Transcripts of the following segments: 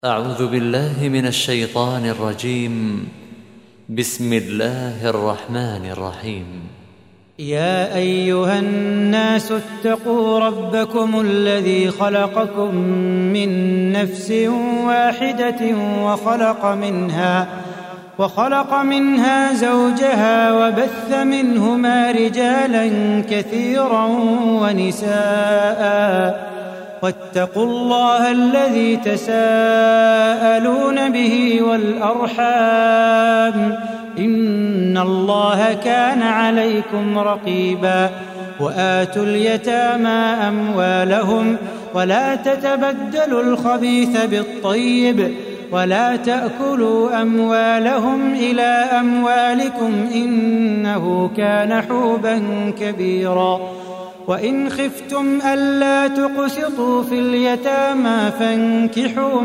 أعوذ بالله من الشيطان الرجيم. بسم الله الرحمن الرحيم. يا أيها الناس اتقوا ربكم الذي خلقكم من نفس واحدة وخلق منها زوجها وبث منهما رجالا كثيرا ونساء واتقوا الله الذي تساءلون به والأرحام إن الله كان عليكم رقيبا. وآتوا اليتامى أموالهم ولا تتبدلوا الخبيث بالطيب ولا تأكلوا أموالهم إلى أموالكم إنه كان حوبا كبيرا. وإن خفتم ألا تقسطوا في اليتامى فانكحوا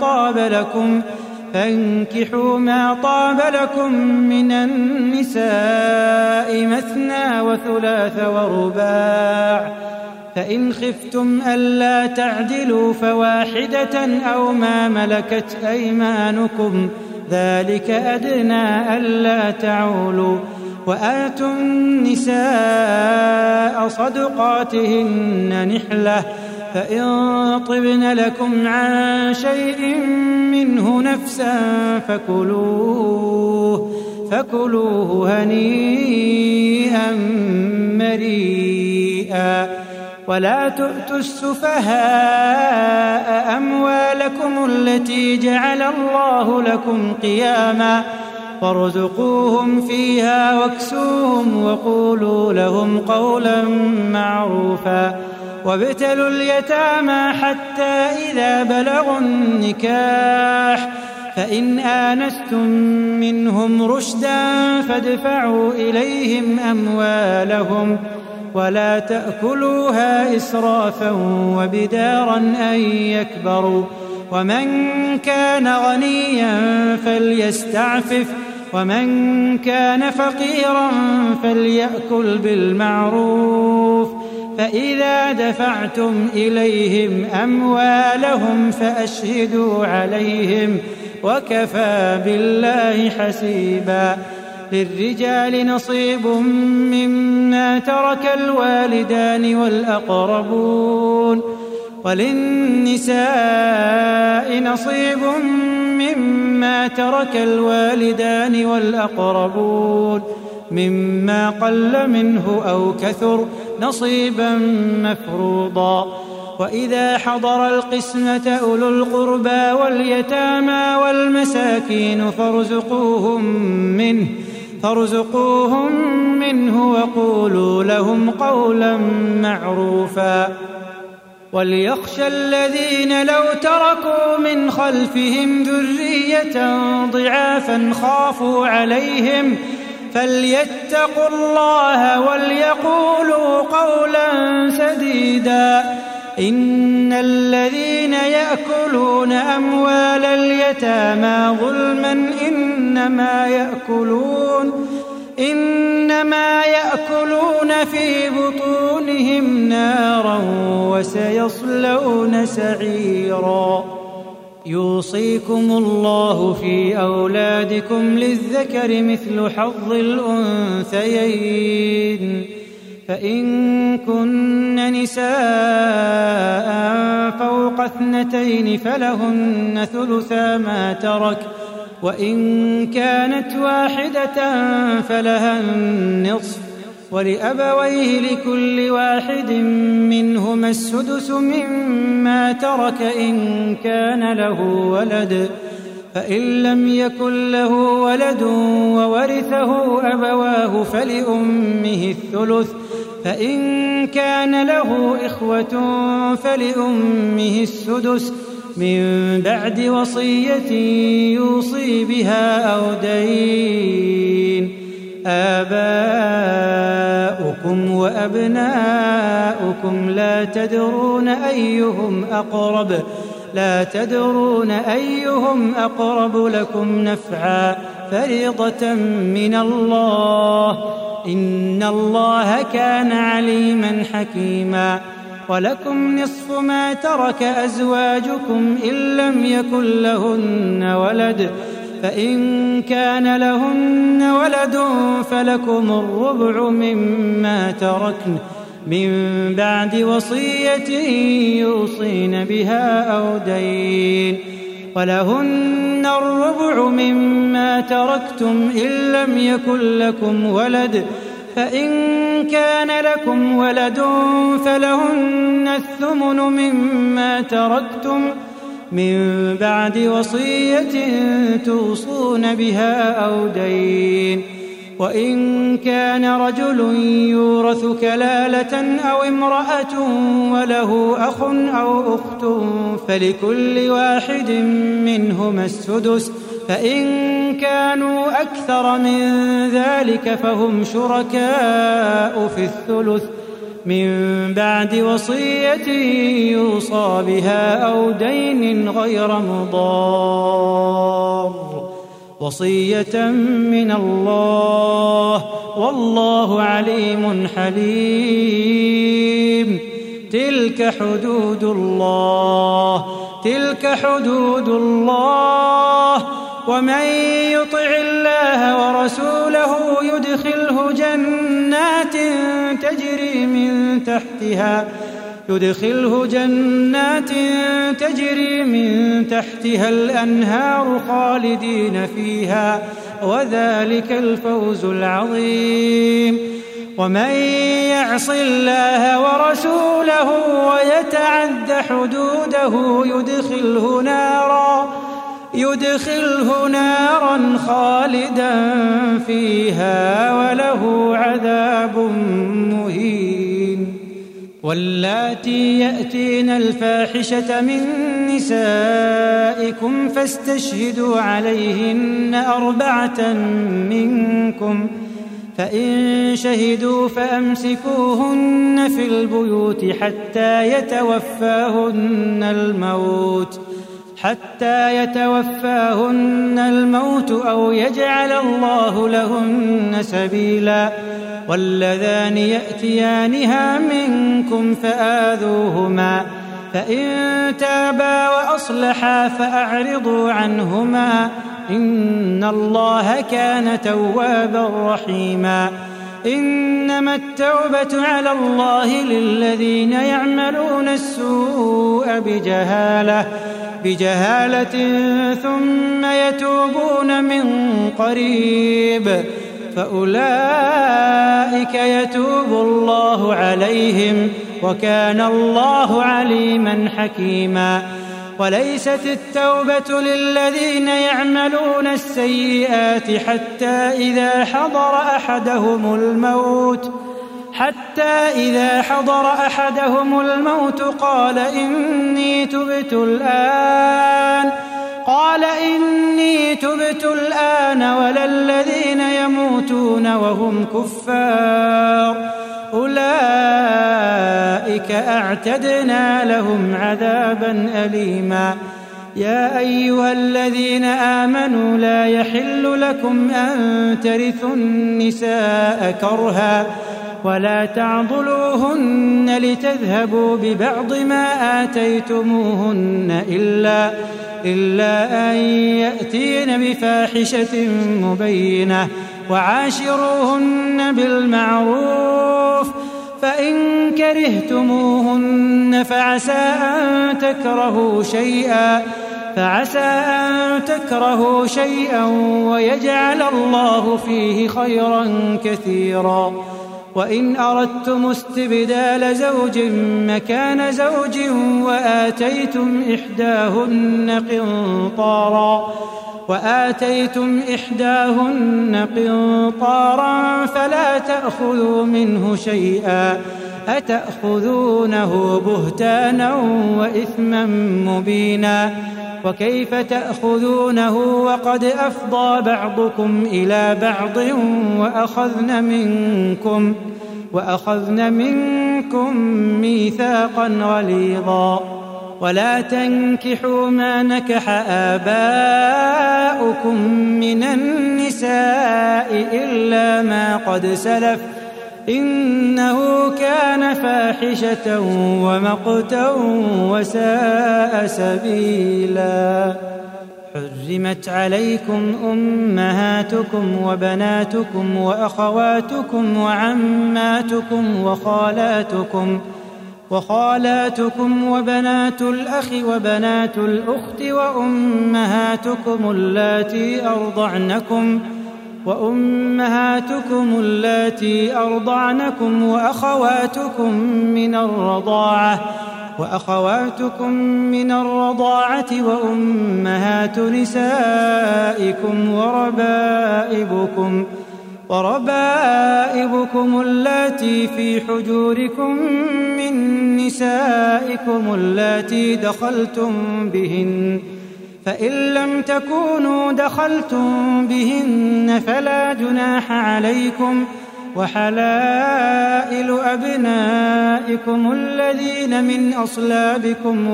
ما طاب لكم من النساء مثنى وثلاث ورباع، فإن خفتم ألا تعدلوا فواحدة أو ما ملكت أيمانكم ذلك أدنى ألا تعولوا. وآتوا النساء صدقاتهن نحلة، فإن طبن لكم عن شيء منه نفسا فكلوه هنيئا مريئا. ولا تؤتوا السفهاء أموالكم التي جعل الله لكم قياما وارزقوهم فيها واكسوهم وقولوا لهم قولا معروفا. وابتلوا اليتامى حتى إذا بلغوا النكاح، فإن آنستم منهم رشدا فادفعوا إليهم أموالهم ولا تأكلوها إسرافا وبدارا أن يكبروا. ومن كان غنيا فليستعفف ومن كان فقيرا فليأكل بالمعروف. فإذا دفعتم إليهم أموالهم فأشهدوا عليهم وكفى بالله حسيبا. للرجال نصيب مما ترك الوالدان والأقربون وللنساء نصيب مما ترك الوالدان والأقربون مما قل منه أو كثر نصيبا مفروضا. وإذا حضر القسمة أولو القربى واليتامى والمساكين فارزقوهم منه وقولوا لهم قولا معروفا. وليخشى الذين لو تركوا من خلفهم ذرية ضعافا خافوا عليهم فليتقوا الله وليقولوا قولا سديدا. إن الذين يأكلون أموال اليتامى ظلما إنما يأكلون في بطونهم نارا وسيصلون سعيرا. يوصيكم الله في أولادكم للذكر مثل حظ الأنثيين، فإن كن نساء فوق 2 فلهن ثلثا ما ترك، وإن كانت واحدة فلها النصف، ولأبويه لكل واحد منهما السدس مما ترك إن كان له ولد، فإن لم يكن له ولد وورثه أبواه فلأمه الثلث، فإن كان له إخوة فلأمه السدس من بعد وصية يوصي بها أو دين. آباؤكم وأبناؤكم لا تدرون أيهم أقرب لكم نفعا فريضة من الله إن الله كان عليما حكيما. ولكم نصف ما ترك أزواجكم إن لم يكن لهن ولد، فإن كان لهن ولد فلكم الربع مما تركن من بعد وصية يوصين بها أو دين، ولهن الربع مما تركتم إن لم يكن لكم ولد، فإن كان لكم ولد فلهن الثمن مما تركتم من بعد وصية توصون بها أو دين، وإن كان رجل يورث كلالة أو امرأة وله أخ أو أخت فلكل واحد منهما السدس، فإن كانوا أكثر من ذلك فهم شركاء في الثلث من بعد وصية يوصى بها أو دين غير مضار، وصية من الله والله عليم حليم. تلك حدود الله، ومن يطع الله ورسوله يدخله جنات تجري من تحتها الأنهار خالدين فيها، وذلك الفوز العظيم. ومن يعص الله ورسوله ويتعد حدوده يدخله نارا خالدا فيها وله عذاب مهين. واللاتي يأتين الفاحشة من نسائكم فاستشهدوا عليهن 4 منكم، فإن شهدوا فأمسكوهن في البيوت حتى يتوفاهن الموت أو يجعل الله لهن سبيلا. واللذان يأتيانها منكم فآذوهما، فإن تابا وأصلحا فأعرضوا عنهما، إن الله كان توابا رحيما. إنما التوبة على الله للذين يعملون السوء بجهالة ثم يتوبون من قريب فأولئك يتوب الله عليهم، وكان الله عليما حكيما. وليست التوبة للذين يعملون السيئات حتى إذا حضر أحدهم الموت قال إني تبت الآن ولا الذين يموتون وهم كفار، أولئك أعتدنا لهم عذابا أليما. يا أيها الذين آمنوا لا يحل لكم أن ترثوا النساء كرها ولا تعضلوهن لتذهبوا ببعض ما آتيتموهن إلا أن يأتين بفاحشة مبينة، وعاشروهن بالمعروف، فإن كرهتموهن فعسى أن تكرهوا شيئا ويجعل الله فيه خيرا كثيرا. وإن أردتم استبدال زوج مكان زوج وآتيتم إحداهن قنطارا فلا تأخذوا منه شيئا، أتأخذونه بهتانا وإثما مبينا. وكيف تأخذونه وقد أفضى بعضكم إلى بعض وأخذن منكم ميثاقا غليظا. ولا تنكحوا ما نكح آباؤكم من النساء إلا ما قد سلف، إنه كان فاحشة ومقتا وساء سبيلا. حرمت عليكم أمهاتكم وبناتكم وأخواتكم وعماتكم وخالاتكم وبنات الأخ وبنات الأخت وأمهاتكم اللاتي أرضعنكم وأخواتكم من الرضاعة وأمهات نسائكم وربائبكم اللاتي في حجوركم من نسائكم اللاتي دخلتم بهن، فإن لم تكونوا دخلتم بهن فلا جناح عليكم، وحلائل أبنائكم الذين من أصلابكم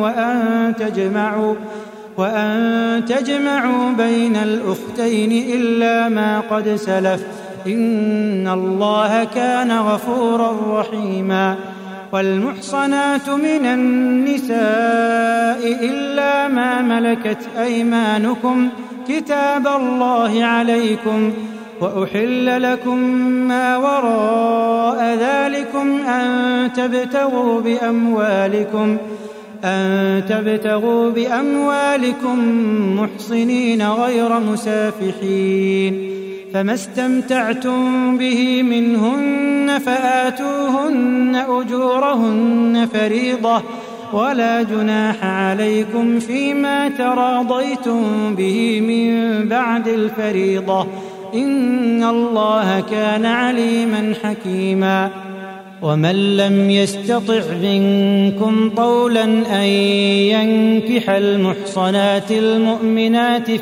وأن تجمعوا بين الأختين إلا ما قد سلف، إن الله كان غفورا رحيما. والمحصنات من النساء إلا ما ملكت أيمانكم كتاب الله عليكم، وأحل لكم ما وراء ذلكم أن تبتغوا بأموالكم محصنين غير مسافحين، فما استمتعتم به منهن فآتوهن أجورهن فريضة، ولا جناح عليكم فيما تراضيتم به من بعد الفريضة، إن الله كان عليما حكيما. ومن لم يستطع منكم طولا أن ينكح المحصنات المؤمنات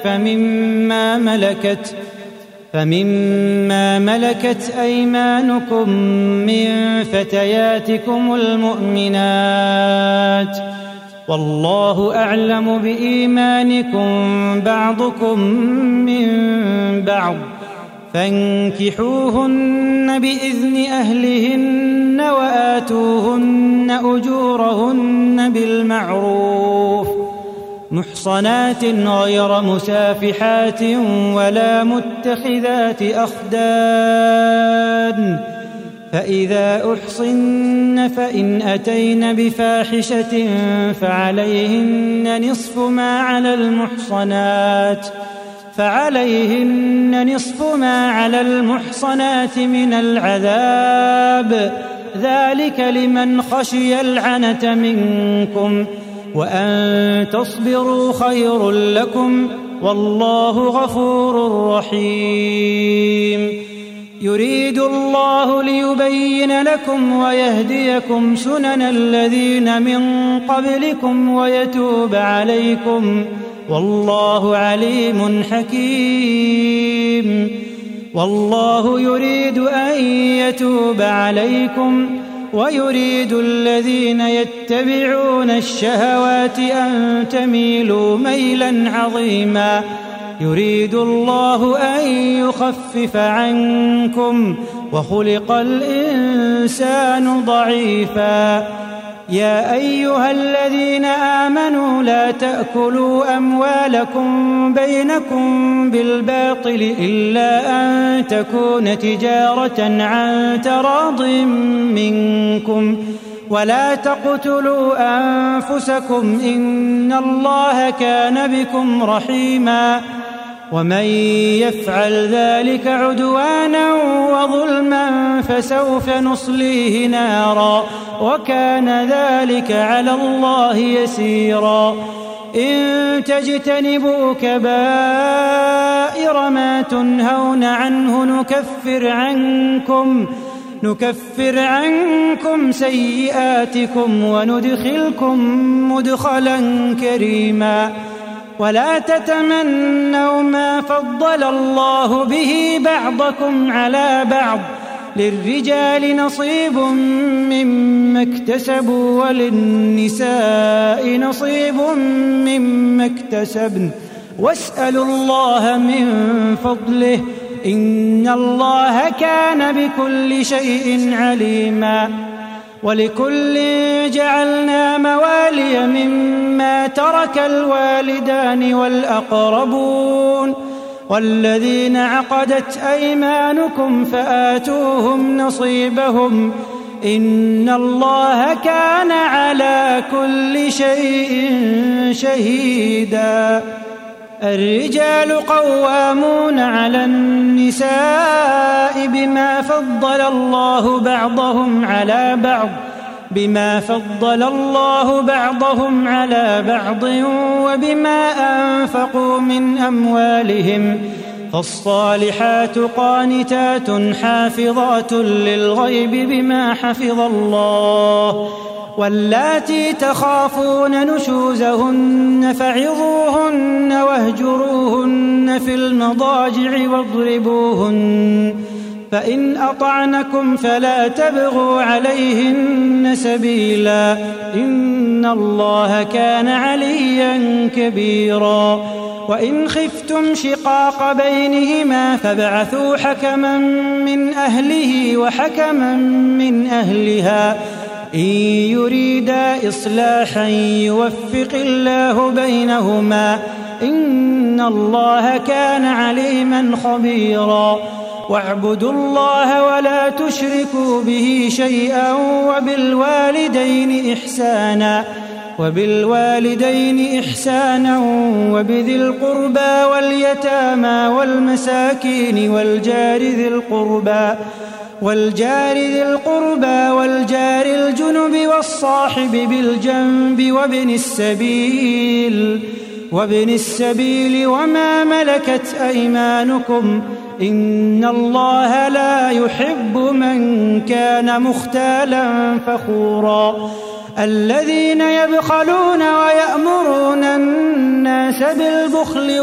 فمما ملكت أيمانكم من فتياتكم المؤمنات، والله أعلم بإيمانكم بعضكم من بعض، فانكحوهن بإذن أهلهن وآتوهن أجورهن بالمعروف محصنات غير مسافحات ولا متخذات أخدان، فإذا أحصن فإن أتين بفاحشة فعليهن نصف ما على المحصنات من العذاب، ذلك لمن خشي العنة منكم، وأن تصبروا خير لكم، والله غفور رحيم. يريد الله ليبين لكم ويهديكم سنن الذين من قبلكم ويتوب عليكم، والله عليم حكيم. والله يريد أن يتوب عليكم ويريد الذين يتبعون الشهوات أن تميلوا ميلا عظيما. يريد الله أن يخفف عنكم وخلق الإنسان ضعيفا. يا أيها الذين آمنوا لا تأكلوا أموالكم بينكم بالباطل إلا أن تكون تجارة عن تراض منكم، ولا تقتلوا أنفسكم إن الله كان بكم رحيما. ومن يفعل ذلك عدوانا وظلما فسوف نصليه نارا، وكان ذلك على الله يسيرا. إن تجتنبوا كبائر ما تنهون عنه نكفر عنكم سيئاتكم وندخلكم مدخلا كريما. ولا تتمنوا ما فضل الله به بعضكم على بعض، للرجال نصيب مما اكتسبوا وللنساء نصيب مما اكتسبن، واسألوا الله من فضله، إن الله كان بكل شيء عليما. ولكل جعلنا موالي مما ترك الوالدان والأقربون والذين عقدت أيمانكم فآتوهم نصيبهم إن الله كان على كل شيء شهيدا. الرجال قوامون على النساء بما فضل الله بعضهم على بعض وبما أنفقوا من أموالهم فالصالحات قانتات حافظات للغيب بما حفظ الله واللاتي تخافون نشوزهن فعظوهن واهجروهن في المضاجع واضربوهن فإن أطعنكم فلا تبغوا عليهن سبيلا إن الله كان عليا كبيرا. وإن خفتم شقاق بينهما فابعثوا حكما من أهله وحكما من أهلها إن يريدا إصلاحا يوفق الله بينهما إن الله كان عليما خبيرا. واعبدوا الله ولا تشركوا به شيئا وبالوالدين إحسانا وبذي القربى واليتامى والمساكين والجار ذي القربى والجار الجنب والصاحب بالجنب وابن السبيل وما ملكت أيمانكم إن الله لا يحب من كان مختالا فخورا. الذين يبخلون ويأمرون الناس بالبخل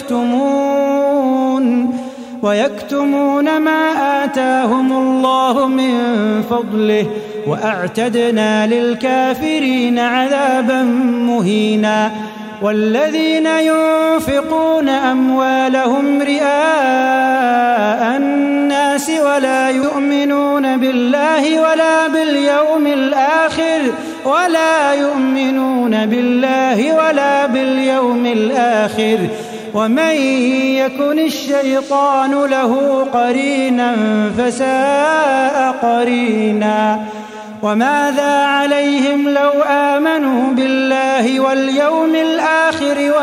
ويكتمون ما آتاهم الله من فضله وأعتدنا للكافرين عذابا مهينا. والذين ينفقون أموالهم رئاء الناس ولا يؤمنون بالله ولا باليوم الآخر ومن يكن الشيطان له قرينا فساء قرينا. وماذا عليهم لو آمنوا بالله واليوم الآخر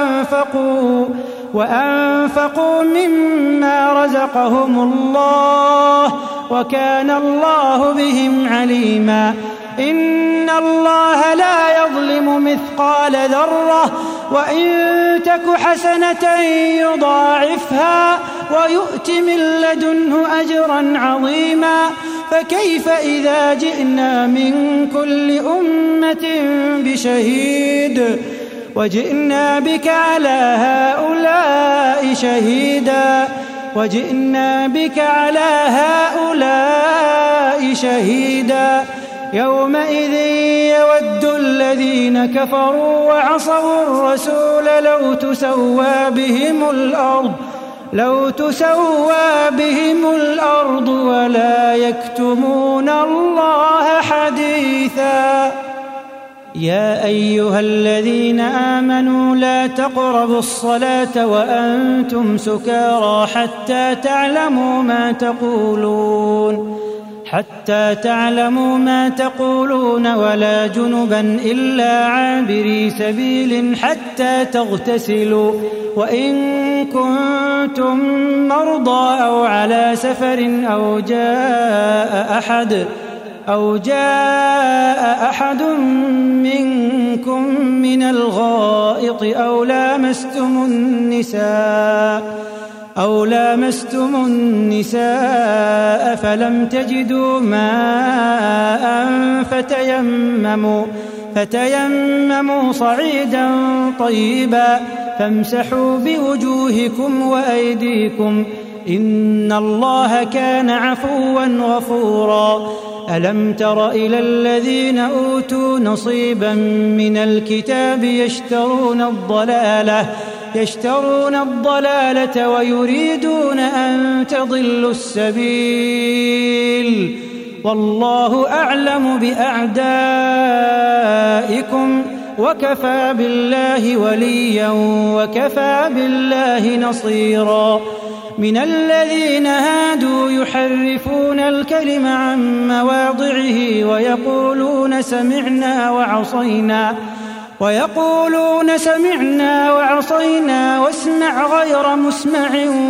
وأنفقوا مما رزقهم الله وكان الله بهم عليما. إن الله لا يظلم مثقال ذرة وإن تك حسنة يضاعفها ويؤت من لدنه أجرا عظيما. فكيف إذا جئنا من كل أمة بشهيد وجئنا بك على هؤلاء شهيدا. يومئذ يود الذين كفروا وعصوا الرسول لو تسوى بهم الأرض ولا يكتمون الله حديثا. يا أيها الذين آمنوا لا تقربوا الصلاة وأنتم سكارى حتى تعلموا ما تقولون ولا جنبا إلا عابري سبيل حتى تغتسلوا وإن كنتم مرضى أو على سفر أو جاء أحد منكم من الغائط أو لامستم النساء فلم تجدوا ماء فتيمموا صعيدا طيبا فامسحوا بوجوهكم وأيديكم إن الله كان عفوا غفورا. ألم تر إلى الذين أوتوا نصيبا من الكتاب يشترون يشترون الضلالة ويريدون أن تضلوا السبيل والله أعلم بأعدائكم وكفى بالله وليا وكفى بالله نصيرا من الذين هادوا يحرفون الكلم عن مواضعه ويقولون سمعنا وعصينا واسمع غير مسمع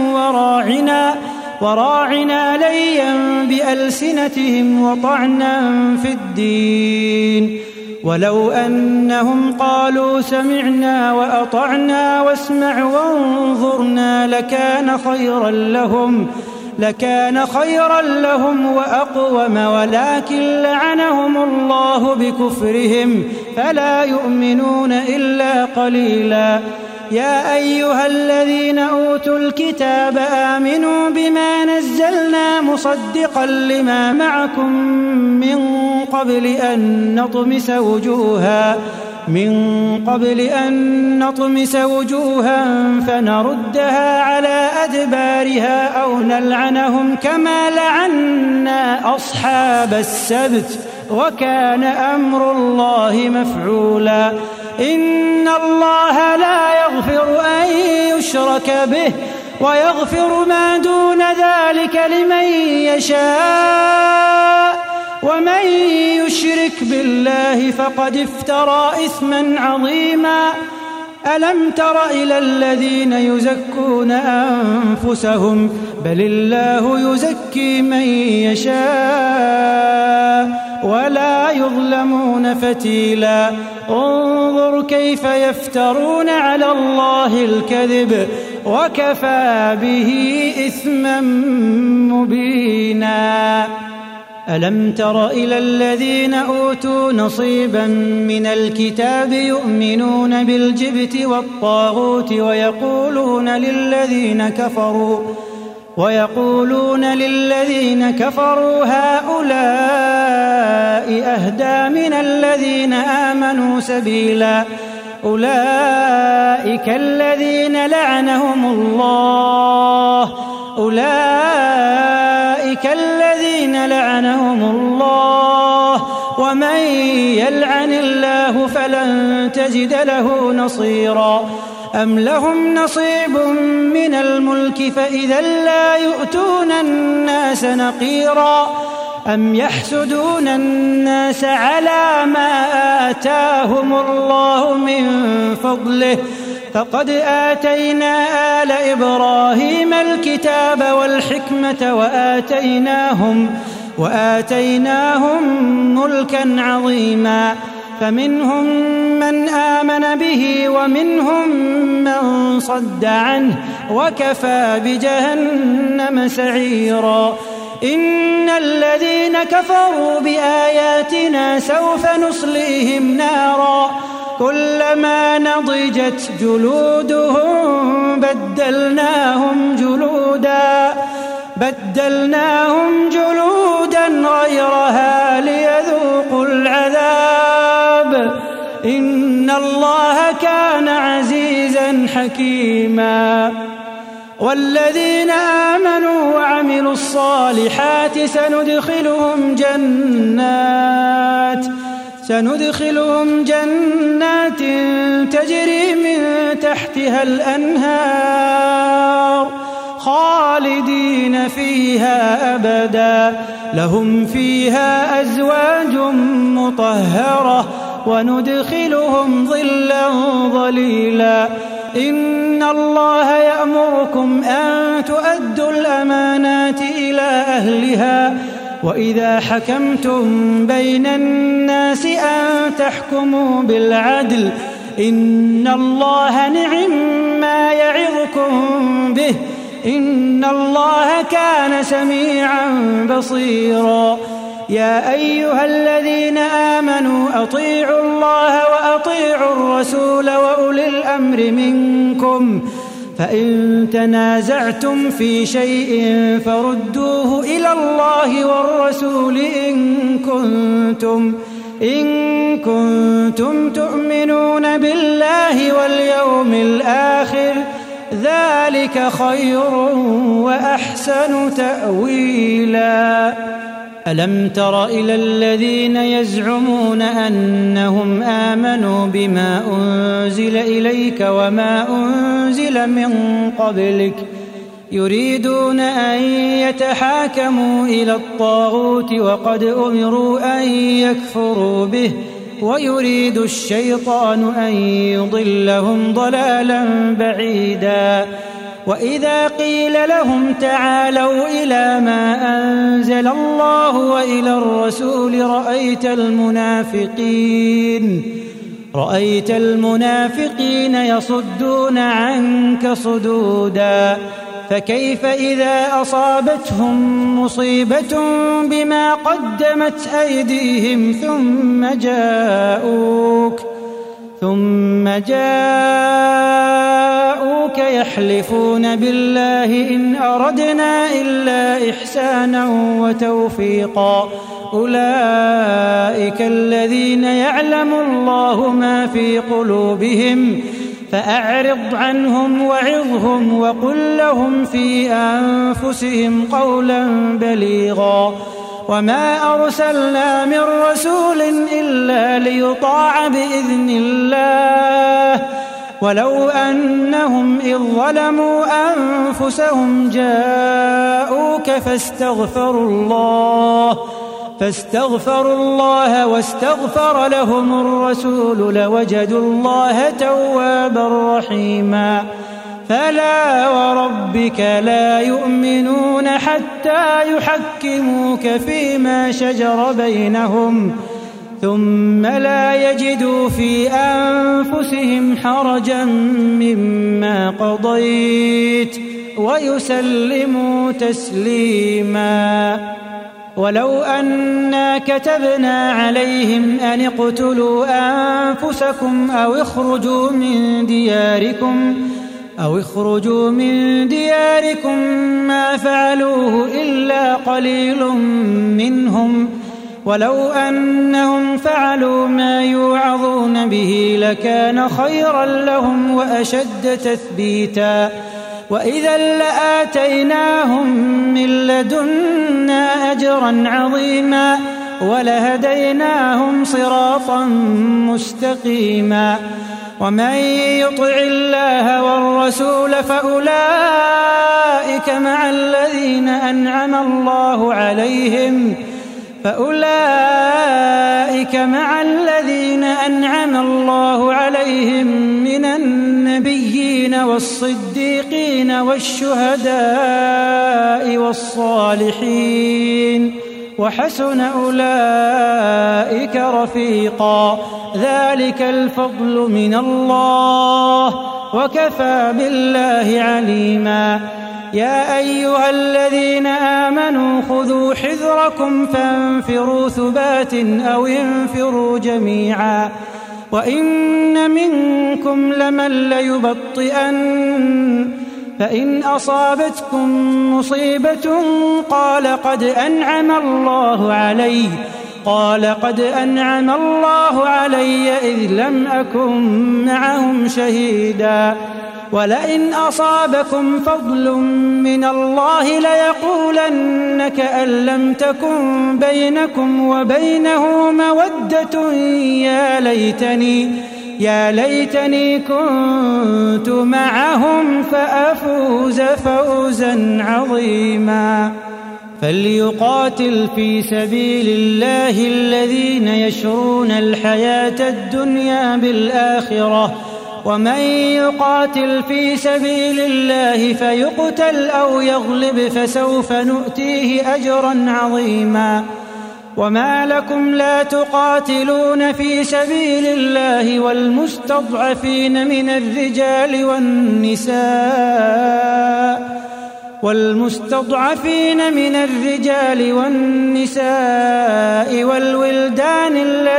وراعنا ليا بألسنتهم وطعنا في الدين ولو أنهم قالوا سمعنا وأطعنا واسمع وانظرنا لكان خيرا لهم وأقوم ولكن لعنهم الله بكفرهم فلا يؤمنون إلا قليلا يا أيها الذين أوتوا الكتاب آمنوا بما نزلنا مصدقا لما معكم من قبل أن نطمس وجوها فنردها على أدبارها أو نلعنهم كما لعنا أصحاب السبت وكان أمر الله مفعولا إن الله لا يغفر أن يشرك به ويغفر ما دون ذلك لمن يشاء ومن يشرك بالله فقد افترى إثما عظيما ألم تر إلى الذين يزكون أنفسهم بل الله يزكي من يشاء ولا يظلمون فتيلا انظر كيف يفترون على الله الكذب وكفى به إثما مبينا ألم تر إلى الذين أوتوا نصيبا من الكتاب يؤمنون بالجبت والطاغوت ويقولون للذين كفروا هؤلاء أهدى من الذين آمنوا سبيلا أولئك الذين لعنهم الله ومن يلعن الله فلن تجد له نصيرا أم لهم نصيب من الملك فإذا لا يؤتون الناس نقيرا أم يحسدون الناس على ما آتاهم الله من فضله فقد آتينا آل إبراهيم الكتاب والحكمة وآتيناهم ملكا عظيما فمنهم من آمن به ومنهم من صد عنه وكفى بجهنم سعيرا إن الذين كفروا بآياتنا سوف نصليهم نارا كلما نضجت جلودهم بدلناهم جلودا غيرها ليذوقوا العذاب إن الله كان عزيزا حكيما والذين آمنوا وعملوا الصالحات سندخلهم جنات تجري من تحتها الأنهار خالدين فيها أبدا لهم فيها أزواج مطهرة وندخلهم ظلا ظليلا إن الله يأمركم أن تؤدوا الأمانات إلى أهلها وإذا حكمتم بين الناس أن تحكموا بالعدل إن الله نعم ما يعظكم به إن الله كان سميعا بصيرا يا أيها الذين آمنوا أطيعوا الله وأطيعوا الرسول وأولي الأمر منكم فإن تنازعتم في شيء فردوه إلى الله والرسول إن إن كنتم تؤمنون بالله واليوم الآخر ذلك خير وأحسن تأويلا. ألم تر إلى الذين يزعمون أنهم آمنوا بما أنزل إليك وما أنزل من قبلك يريدون أن يتحاكموا إلى الطاغوت وقد أمروا أن يكفروا به ويريد الشيطان أن يضلهم ضلالا بعيدا. وإذا قيل لهم تعالوا إلى ما أنزل الله وإلى الرسول رأيت المنافقين يصدون عنك صدودا. فكيف إذا أصابتهم مصيبة بما قدمت أيديهم ثم جاءوك يحلفون بالله إن أردنا إلا إحسانا وتوفيقا أولئك الذين يعلم الله ما في قلوبهم فأعرض عنهم وعظهم وقل لهم في أنفسهم قولا بليغا. وما أرسلنا من رسول إلا ليطاع بإذن الله ولو أنهم إذ ظلموا أنفسهم جاءوك فاستغفروا الله واستغفر لهم الرسول لوجدوا الله توابا رحيما. فلا وربك لا يؤمنون حتى يحكموك فيما شجر بينهم ثم لا يجدوا في أنفسهم حرجا مما قضيت ويسلموا تسليما. ولو أنا كتبنا عليهم أن اقتلوا أنفسكم أو اخرجوا من دياركم ما فعلوه إلا قليل منهم ولو أنهم فعلوا ما يوعظون به لكان خيرا لهم وأشد تثبيتا. وإذا لآتيناهم من لدنا أجرا عظيما ولهديناهم صراطا مستقيما. ومن يطع الله والرسول فأولئك مع الذين أنعم الله عليهم من النبيين والصديقين والشهداء والصالحين وحسن أولئك رفيقا. ذلك الفضل من الله وكفى بالله عليما. يا أيها الذين آمنوا خذوا حذركم فانفروا ثبات أو انفروا جميعا وإن منكم لمن ليبطئن فإن أصابتكم مصيبة قال قد أنعم الله علي إذ لم أكن معهم شهيدا. ولئن أصابكم فضل من الله ليقولن كأن لم تكن بينكم وبينه مودة يا ليتني كنت معهم فأفوز فوزا عظيما. فليقاتل في سبيل الله الذين يشرون الحياة الدنيا بالآخرة ومن يقاتل في سبيل الله فيقتل أو يغلب فسوف نؤتيه أجرا عظيما. وما لكم لا تقاتلون في سبيل الله والمستضعفين من الرجال والنساء والولدان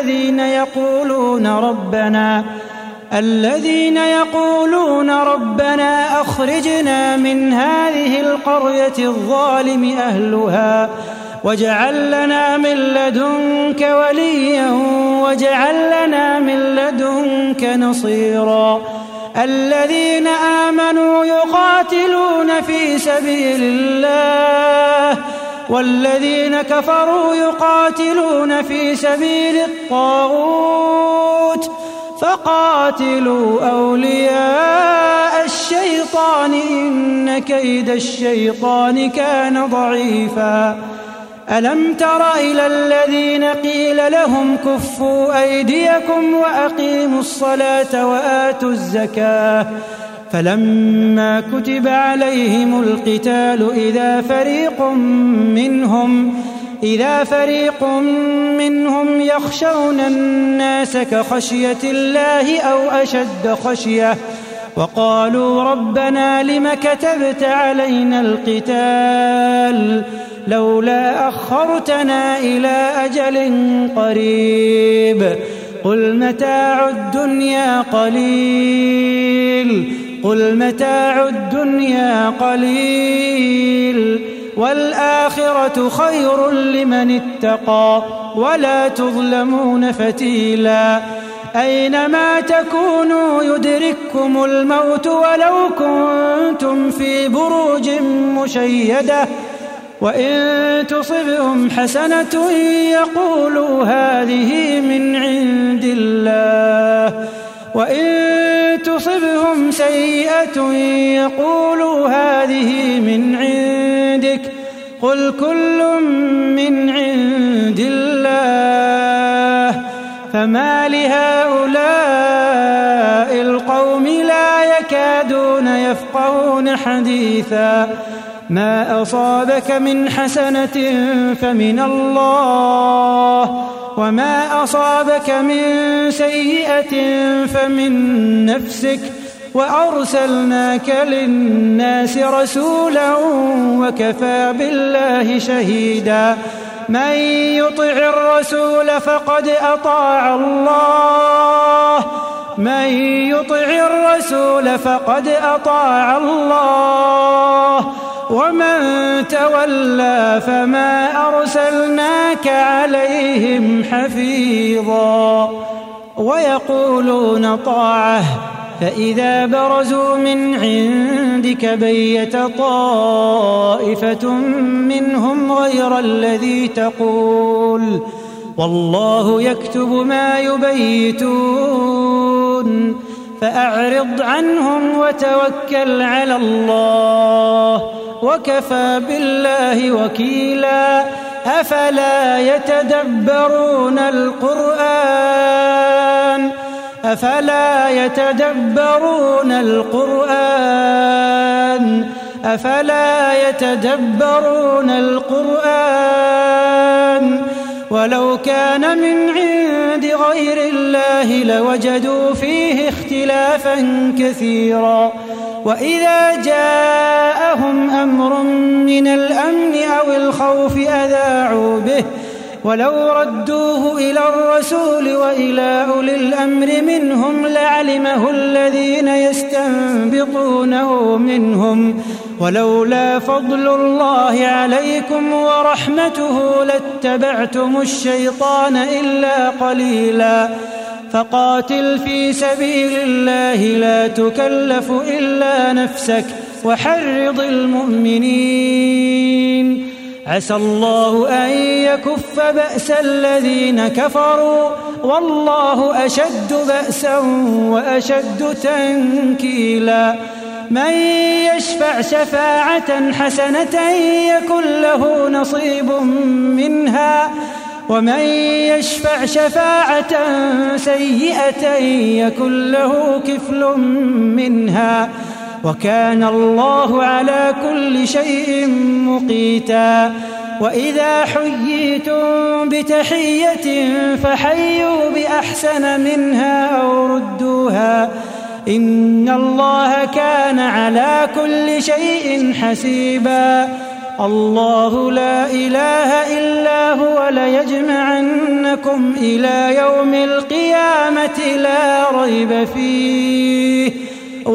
الذين يقولون ربنا أخرجنا من هذه القرية الظالم واجعل لنا من لدنك وليا واجعل لنا من لدنك نصيرا. الذين آمنوا يقاتلون في سبيل الله والذين كفروا يقاتلون في سبيل الطاغوت فقاتلوا أولياء الشيطان إن كيد الشيطان كان ضعيفا. ألم تر إلى الذين قيل لهم كفوا أيديكم وأقيموا الصلاة وآتوا الزكاة فلما كتب عليهم القتال إذا فريق منهم يخشون الناس كخشية الله أو أشد خشية وقالوا ربنا لم كتبت علينا القتال لولا أخرتنا إلى أجل قريب قل متاع الدنيا قليل والآخرة خير لمن اتقى ولا تظلمون فتيلا. أينما تكونوا يدرككم الموت ولو كنتم في بروج مشيدة وإن تصبهم حسنة يقولوا هذه من عند الله وإن تصبهم سيئة يقولوا هذه من عندك قل كل من عند الله فما لهؤلاء القوم لا يكادون يفقهون حديثا. ما أصابك من حسنة فمن الله وما أصابك من سيئة فمن نفسك وأرسلناك للناس رسولا وكفى بالله شهيدا. من يطع الرسول فقد أطاع الله ومن تولى فما أرسلناك عليهم حفيظا. ويقولون طاعة فإذا برزوا من عندك بيت طائفة منهم غير الذي تقول والله يكتب ما يبيتون فأعرض عنهم وتوكل على الله وكفى بالله وكيلا. أفلا يتدبرون القرآن ولو كان من عند غير الله لوجدوا فيه اختلافا كثيرا. وإذا جاءهم أمر من الأمن أو الخوف أذاعوا به ولو ردوه إلى الرسول وإلى أولي الأمر منهم لعلمه الذين يستنبطونه منهم ولولا فضل الله عليكم ورحمته لاتبعتم الشيطان إلا قليلا. فقاتل في سبيل الله لا تكلف إلا نفسك وحرض المؤمنين عسى الله أن يكف بأس الذين كفروا والله أشد بأسا وأشد تنكيلا. من يشفع شفاعة حسنة يكن له نصيب منها ومن يشفع شفاعة سيئة يكن له كفل منها وكان الله على كل شيء مقيتا. وإذا حييتم بتحية فحيوا بأحسن منها أو ردوها إن الله كان على كل شيء حسيبا. الله لا إله إلا هو ليجمعنكم إلى يوم القيامة لا ريب فيه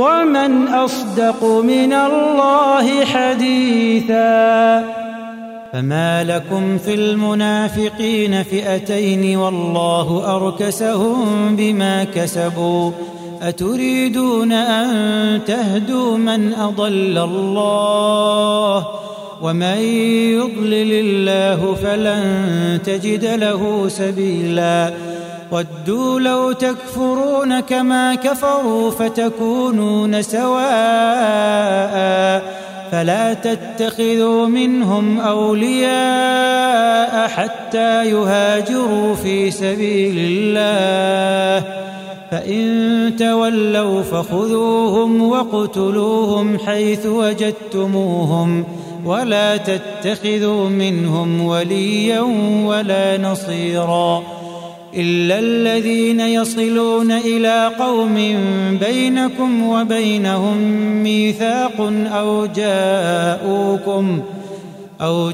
ومن أصدق من الله حديثا. فما لكم في المنافقين فئتين والله أركسهم بما كسبوا أتريدون أن تهدوا من أضل الله ومن يضلل الله فلن تجد له سبيلا ودوا لو تكفرون كما كفروا فتكونون سواء فلا تتخذوا منهم أولياء حتى يهاجروا في سبيل الله فإن تولوا فخذوهم واقتلوهم حيث وجدتموهم ولا تتخذوا منهم وليا ولا نصيرا إلا الذين يصلون إلى قوم بينكم وبينهم ميثاق أو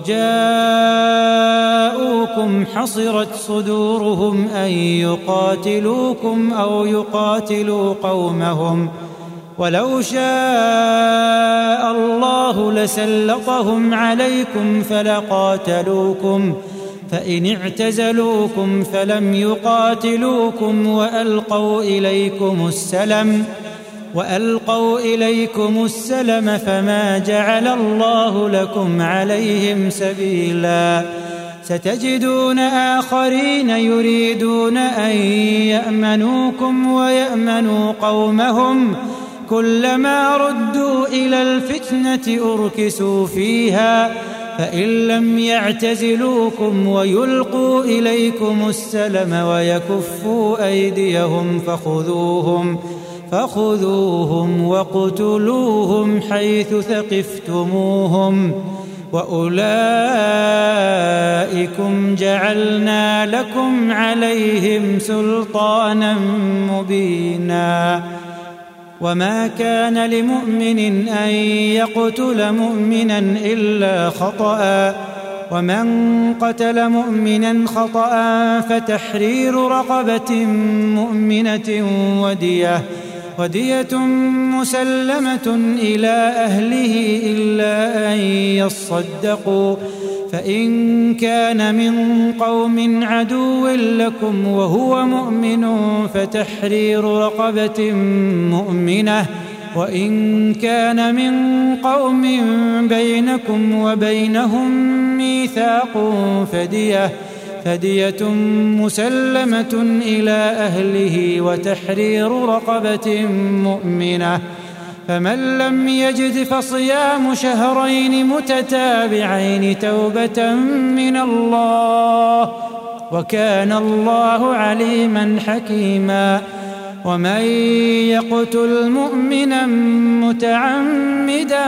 جاءوكم حصرت صدورهم أن يقاتلوكم أو يقاتلوا قومهم ولو شاء الله لسلطهم عليكم فلقاتلوكم فإن اعتزلوكم فلم يقاتلوكم وألقوا إليكم السلم فما جعل الله لكم عليهم سبيلا ستجدون آخرين يريدون أن يأمنوكم ويأمنوا قومهم كلما ردوا إلى الفتنة أركسوا فيها فإن لم يعتزلوكم ويلقوا إليكم السلم ويكفوا أيديهم فخذوهم واقتلوهم حيث ثقفتموهم وأولئكم جعلنا لكم عليهم سلطانا مبينا وما كان لمؤمن أن يقتل مؤمنا إلا خطأ ومن قتل مؤمنا خطأ فتحرير رقبة مؤمنة ودية مسلمة إلى أهله إلا أن يصدقوا فإن كان من قوم عدو لكم وهو مؤمن فتحرير رقبة مؤمنة وإن كان من قوم بينكم وبينهم ميثاق فدية مسلمة إلى أهله وتحرير رقبة مؤمنة فمن لم يجد فصيام شهرين متتابعين توبة من الله وكان الله عليما حكيما ومن يقتل مؤمنا متعمدا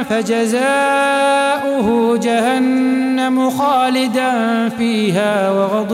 فجزاؤه جهنم خالدا فيها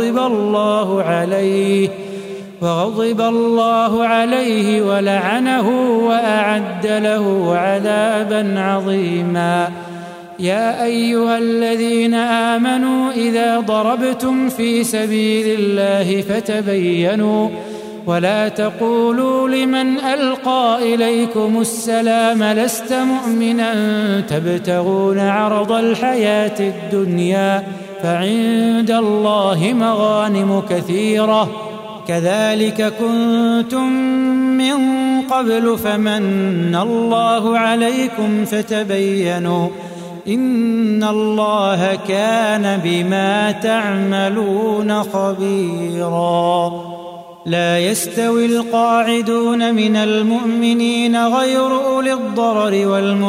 وغضب الله عليه ولعنه وأعد له عذابا عظيما يا أيها الذين آمنوا إذا ضربتم في سبيل الله فتبينوا ولا تقولوا لمن ألقى إليكم السلام لست مؤمنا تبتغون عرض الحياة الدنيا فعند الله مغانم كثيرة كذلك كنتم من قبل فمن الله عليكم فتبينوا إن الله كان بما تعملون خبيرا لا يستوي القاعدون من المؤمنين غير أولي الضرر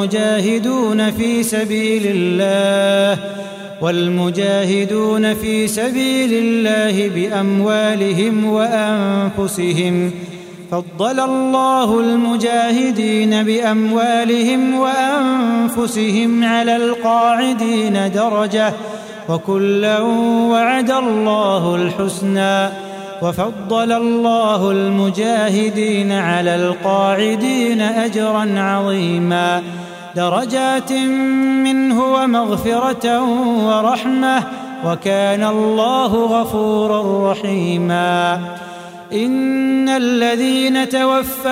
والمجاهدون في سبيل الله بأموالهم وأنفسهم فضل الله المجاهدين بأموالهم وأنفسهم على القاعدين درجة وكلا وعد الله الحسنى وفضل الله المجاهدين على القاعدين أجرا عظيما درجات منه ومغفرة ورحمة وكان الله غفورا رحيما إن الذين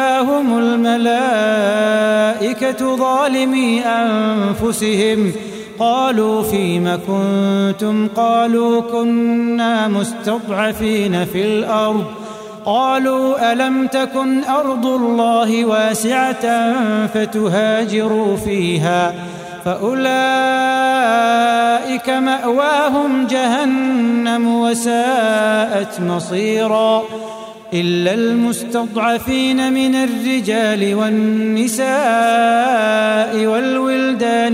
توفاهم الملائكة ظالمي أنفسهم قالوا فيم كنتم قالوا كنا مستضعفين في الأرض قالوا ألم تكن أرض الله واسعة فتهاجروا فيها فأولئك مأواهم جهنم وساءت مصيرا إلا المستضعفين من الرجال والنساء والولدان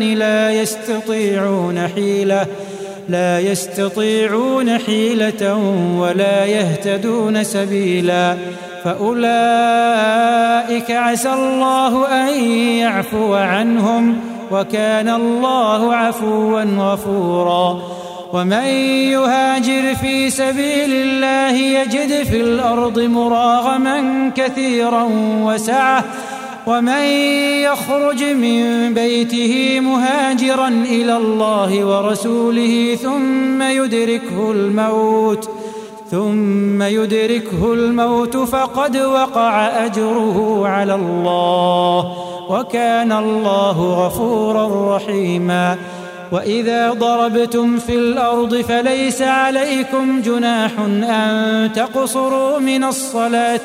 لا يستطيعون حيلة ولا يهتدون سبيلا فأولئك عسى الله أن يعفو عنهم وكان الله عفوا غفورا ومن يهاجر في سبيل الله يجد في الأرض مراغما كثيرا وسعة ومن يخرج من بيته مهاجرا إلى الله ورسوله ثم يدركه الموت فقد وقع أجره على الله وكان الله غفورا رحيما وإذا ضربتم في الأرض فليس عليكم جناح أن تقصروا من الصلاة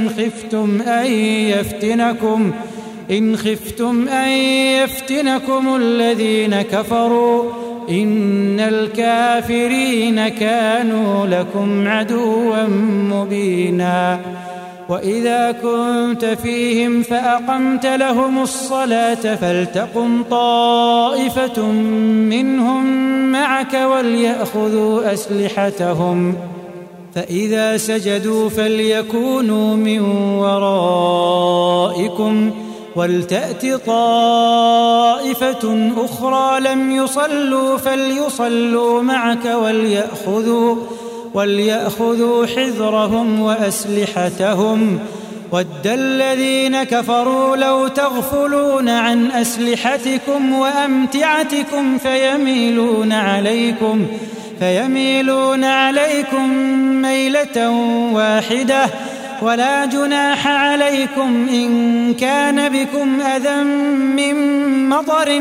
إن خفتم أن يفتنكم الذين كفروا إن الكافرين كانوا لكم عدوا مبينا وإذا كنت فيهم فأقمت لهم الصلاة فلتقم طائفة منهم معك وليأخذوا أسلحتهم فإذا سجدوا فليكونوا من ورائكم ولتأت طائفة أخرى لم يصلوا فليصلوا معك وليأخذوا حذرهم وأسلحتهم ود الذين كفروا لو تغفلون عن أسلحتكم وأمتعتكم فيميلون عليكم ميلة واحدة ولا جناح عليكم إن كان بكم أذى من مطر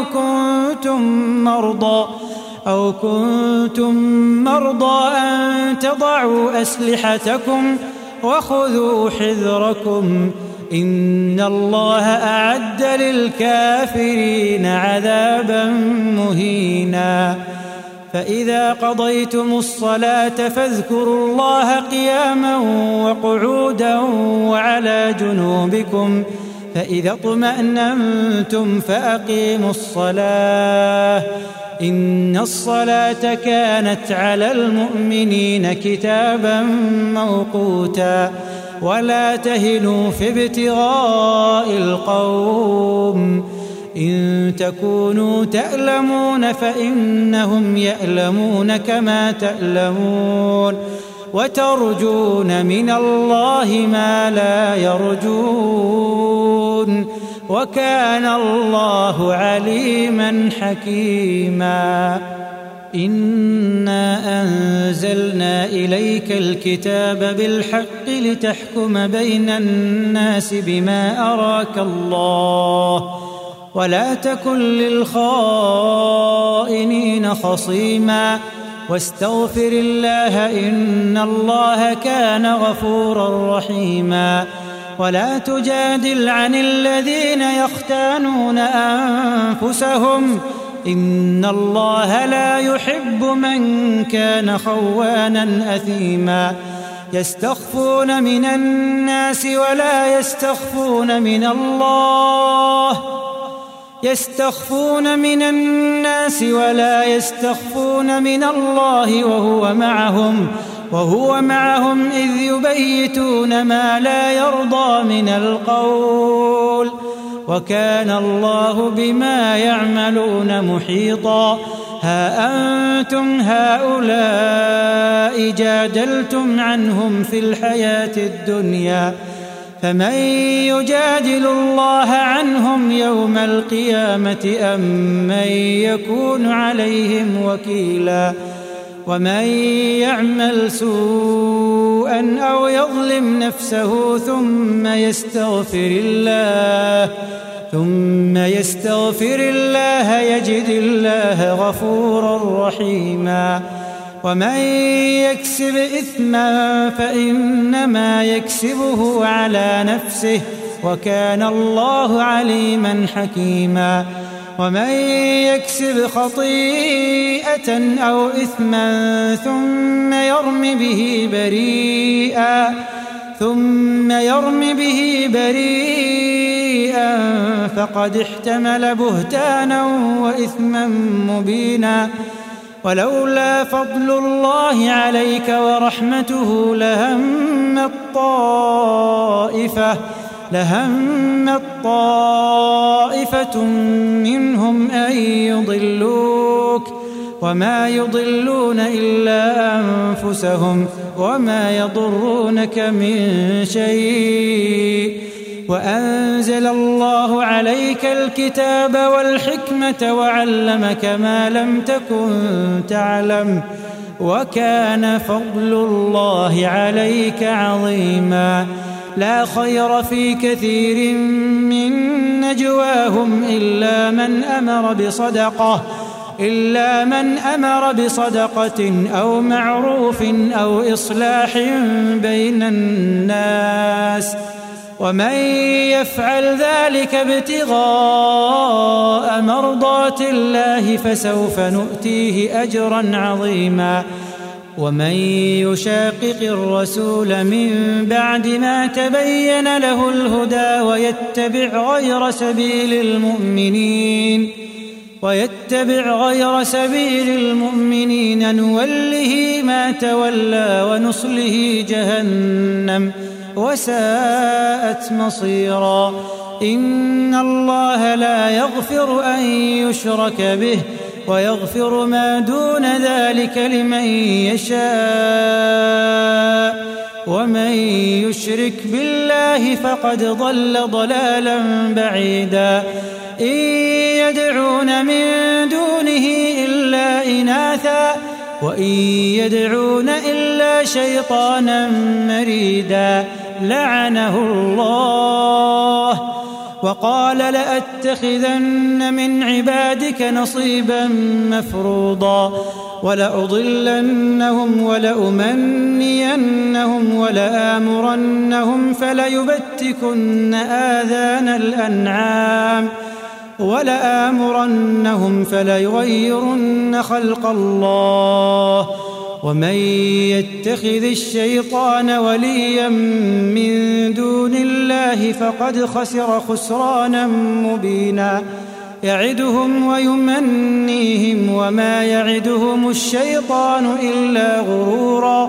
أو كنتم مرضى أن تضعوا أسلحتكم وخذوا حذركم إن الله أعد للكافرين عذابا مهينا فإذا قضيتم الصلاة فاذكروا الله قياما وقعودا وعلى جنوبكم فإذا اطمأننتم فأقيموا الصلاة إن الصلاة كانت على المؤمنين كتابا موقوتا ولا تهنوا في ابتغاء القوم إن تكونوا تألمون فإنهم يألمون كما تألمون وترجون من الله ما لا يرجون وكان الله عليما حكيما إنا أنزلنا إليك الكتاب بالحق لتحكم بين الناس بما أراك الله ولا تكن للخائنين خصيما واستغفر الله إن الله كان غفورا رحيما ولا تجادل عن الذين يختانون أنفسهم إن الله لا يحب من كان خوانا أثيما يستخفون من الناس ولا يستخفون من الله وهو معهم إذ يبيتون ما لا يرضى من القول وكان الله بما يعملون محيطا ها أنتم هؤلاء جادلتم عنهم في الحياة الدنيا فمن يجادل الله عنهم يوم القيامة أم من يكون عليهم وكيلا ومن يعمل سوءا أو يظلم نفسه ثم ثم يستغفر الله يجد الله غفورا رحيما. ومن يكسب إثما فإنما يكسبه على نفسه وكان الله عليما حكيما. ومن يكسب خطيئة أو إثما ثم يرم به بريئا فقد احتمل بهتانا وإثما مبينا. ولولا فضل الله عليك ورحمته لهمت طائفة منهم أن يضلوك وما يضلون إلا أنفسهم وما يضرونك من شيء. وأنزل الله عليك الكتاب والحكمة وعلمك ما لم تكن تعلم وكان فضل الله عليك عظيما. لا خير في كثير من نجواهم إلا من أمر بصدقة أو معروف أو إصلاح بين الناس. ومن يفعل ذلك ابتغاء مرضات الله فسوف نؤتيه أجرا عظيما. ومن يشاقق الرسول من بعد ما تبين له الهدى ويتبع غير سبيل المؤمنين نوله ما تولى ونصله جهنم وساءت مصيرا. إن الله لا يغفر أن يشرك به ويغفر ما دون ذلك لمن يشاء ومن يشرك بالله فقد ضل ضلالا بعيدا. إن يدعون من دونه إلا إناثا وإن يدعون إلا شيطانا مريدا لعنه الله وقال لأتخذن من عبادك نصيبا مفروضا ولأضلنهم ولأمنينهم ولآمرنهم فليبتكن آذان الأنعام فليغيرن خلق الله. ومن يتخذ الشيطان وليا من دون الله فقد خسر خسرانا مبينا. يعدهم ويمنيهم وما يعدهم الشيطان إلا غرورا.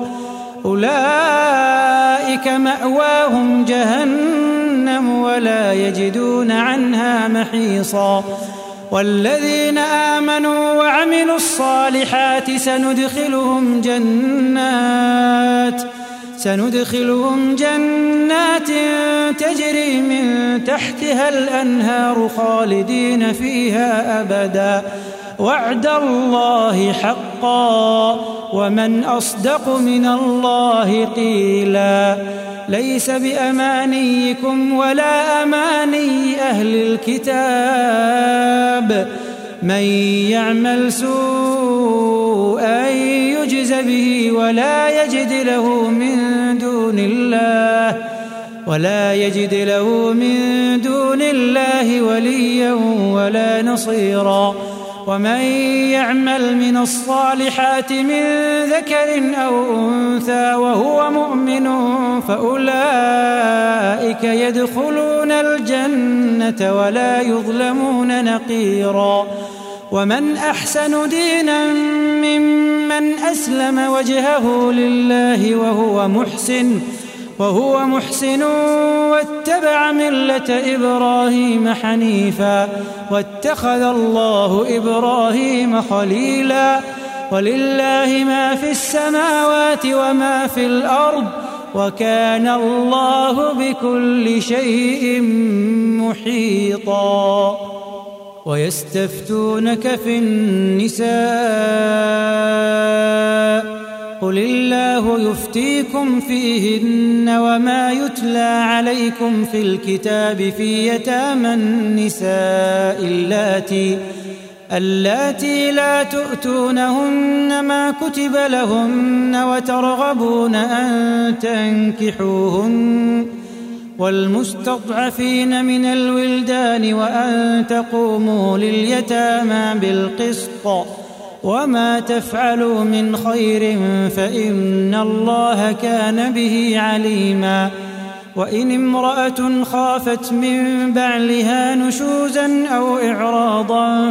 أولئك مأواهم جهنم ولا يجدون عنها محيصا. والذين آمنوا وعملوا الصالحات سندخلهم جنات تجري من تحتها الأنهار خالدين فيها أبدا وعد الله حقا ومن أصدق من الله قيلا. ليس بأمانيكم ولا أماني أهل الكتاب من يعمل سوءا يجز به ولا يجد له من دون الله وليا ولا نصيرا. ومن يعمل من الصالحات من ذكر أو أنثى وهو مؤمن فأولئك يدخلون الجنة ولا يظلمون نقيرا. ومن أحسن دينا ممن أسلم وجهه لله وهو محسن واتبع ملة إبراهيم حنيفا واتخذ الله إبراهيم خليلا. ولله ما في السماوات وما في الأرض وكان الله بكل شيء محيطا. ويستفتونك في النساء قل الله يفتيكم فيهن وما يتلى عليكم في الكتاب في يتامى النساء اللاتي لا تؤتونهن ما كتب لهن وترغبون أن تنكحوهن والمستضعفين من الولدان وأن تقوموا لليتامى بالقسط وما تفعلوا من خير فإن الله كان به عليما وإن امرأة خافت من بعلها نشوزا أو إعراضا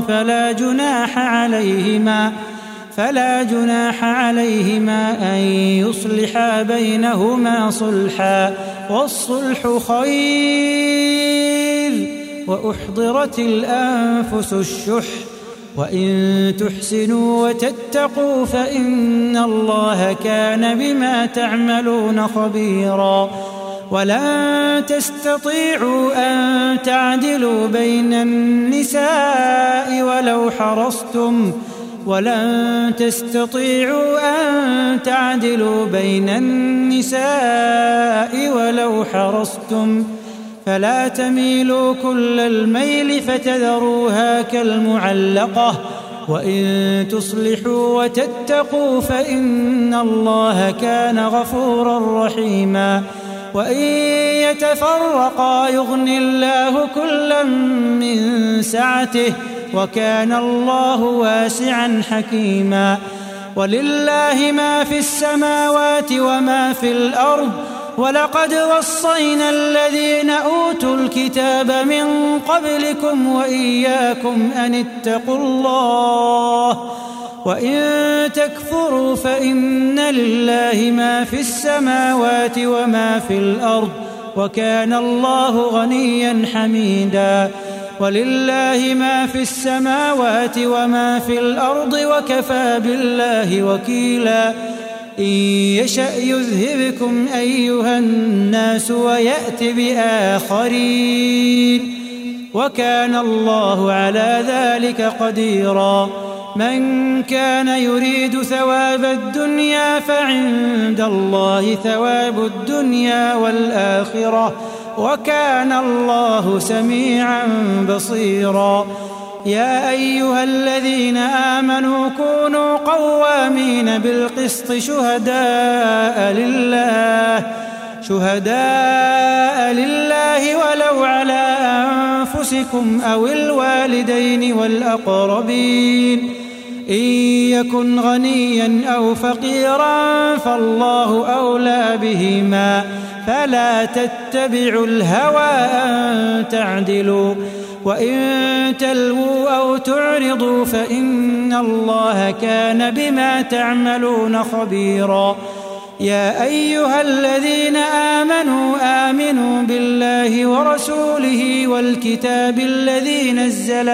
فلا جناح عليهما أن يصلحا بينهما صلحا والصلح خير وأحضرت الأنفس الشح وإن تحسنوا وتتقوا فإن الله كان بما تعملون خبيرا ولن تستطيعوا أن تعدلوا بين النساء ولو حرصتم فلا تميلوا كل الميل فتذروها كالمعلقة وإن تصلحوا وتتقوا فإن الله كان غفورا رحيما وإن يتفرقا يغن الله كلا من سعته وكان الله واسعا حكيما ولله ما في السماوات وما في الأرض ولقد وصينا الذين أوتوا الكتاب من قبلكم وإياكم أن اتقوا الله وإن تكفروا فإن لله ما في السماوات وما في الأرض وكان الله غنيا حميدا ولله ما في السماوات وما في الأرض وكفى بالله وكيلا إن يشأ يذهبكم أيها الناس ويأت بآخرين وكان الله على ذلك قديرا من كان يريد ثواب الدنيا فعند الله ثواب الدنيا والآخرة وكان الله سميعا بصيرا يا أيها الذين آمنوا كونوا قوامين بالقسط شهداء لله ولو على أنفسكم أو الوالدين والأقربين إن يكن غنيا أو فقيرا فالله أولى بهما فلا تتبعوا الهوى أن تعدلوا وإن تلووا أو تعرضوا فإن الله كان بما تعملون خبيرا يا أيها الذين آمنوا بالله ورسوله والكتاب الذي نزل